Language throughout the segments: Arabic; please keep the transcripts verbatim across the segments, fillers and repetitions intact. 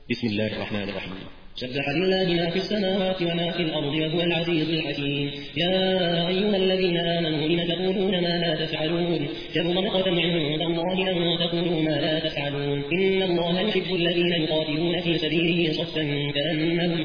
بسم الله الرحمن الرحيم. سبح لله ما في السماوات وما في الأرض وهو العزيز الحكيم. يا أيها الذين آمنوا لم تقولون ما لا تفعلون كبر مقتا عند الله أن تقولوا ما لا تفعلون. إن الله يحب الذين يقاتلون في سبيله صفا كأنهم,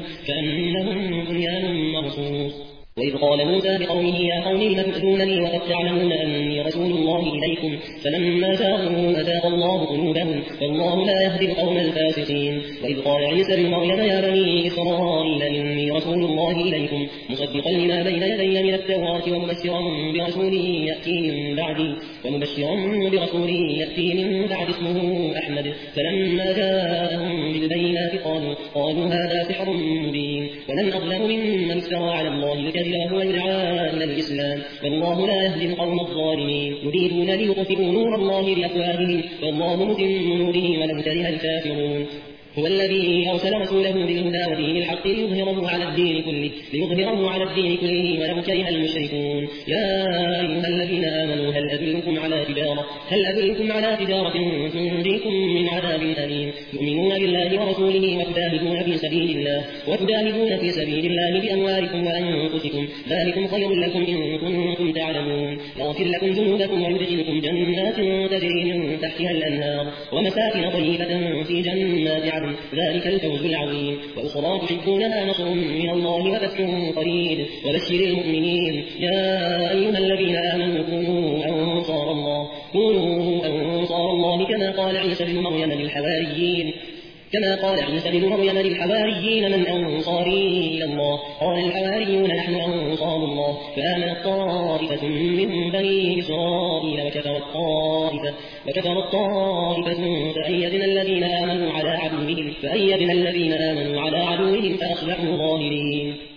كأنهم بنيان مرصوص. وإذ قال موسى لقومه يا قوم لم تؤذونني وقد تعلمون أني رسول الله إليكم فلما زاغوا أزاغ الله قلوبهم والله لا يهدي القوم الفاسقين. وإذ قال عيسى ابن مريم يا بني إسرائيل إني رسول الله إليكم مصدقا لما بين يدي من التوراة ومبشرا برسول يأتي من بعدي ومبشرا برسول يأتي من بعد اسمه أحمد. فلما جاءهم بالبينات قالوا, قالوا هذا سحر مبين ومن أظلم ممن افترى على الله الكذب وهو يدعى إلى الإسلام والله لا يهدي القوم الظالمين. يريدون ليطفئوا نور الله بأفواههم والله متم نوره ولو كره الكافرون. هو الذي أرسل رسوله بالهدى ودين الحق ليظهره على الدين كله ليظهره على الدين كله ولو كره المشركون. يا أيها الذين آمنوا هل أدلكم على تجارة هل أدلكم على تجارة تنجيكم من عذاب أليم تؤمنون بالله ورسوله وتجاهدون في سبيل الله وتجاهدون في سبيل الله بأموالكم وأنفسكم ذلكم خير لكم إن كنتم تعلمون. يغفر لكم ذنوبكم ويدخلكم جنات تجري من تحتها الأنهار ومساكن طيبة في جنات عدن ذلك الفوز العظيم. وأخرى تحبونها نصر من الله وفتح قريب وبشر المؤمنين. يا أيها الذين آمنوا كونوا أنصار الله كونوا أنصار الله كما قال عيسى بن مريم للحواريين كما قال عيسى بن مريم للحواريين من أنصاري إلى الله قال الحواريون نحن أنصار الله فآمنت طائفة من بني إسرائيل وكفرت طائفة وكفرت طائفة فأيدنا الذين آمنوا على عدوهم فأيدنا الذين آمنوا على عدوهم فأصبحوا ظاهرين.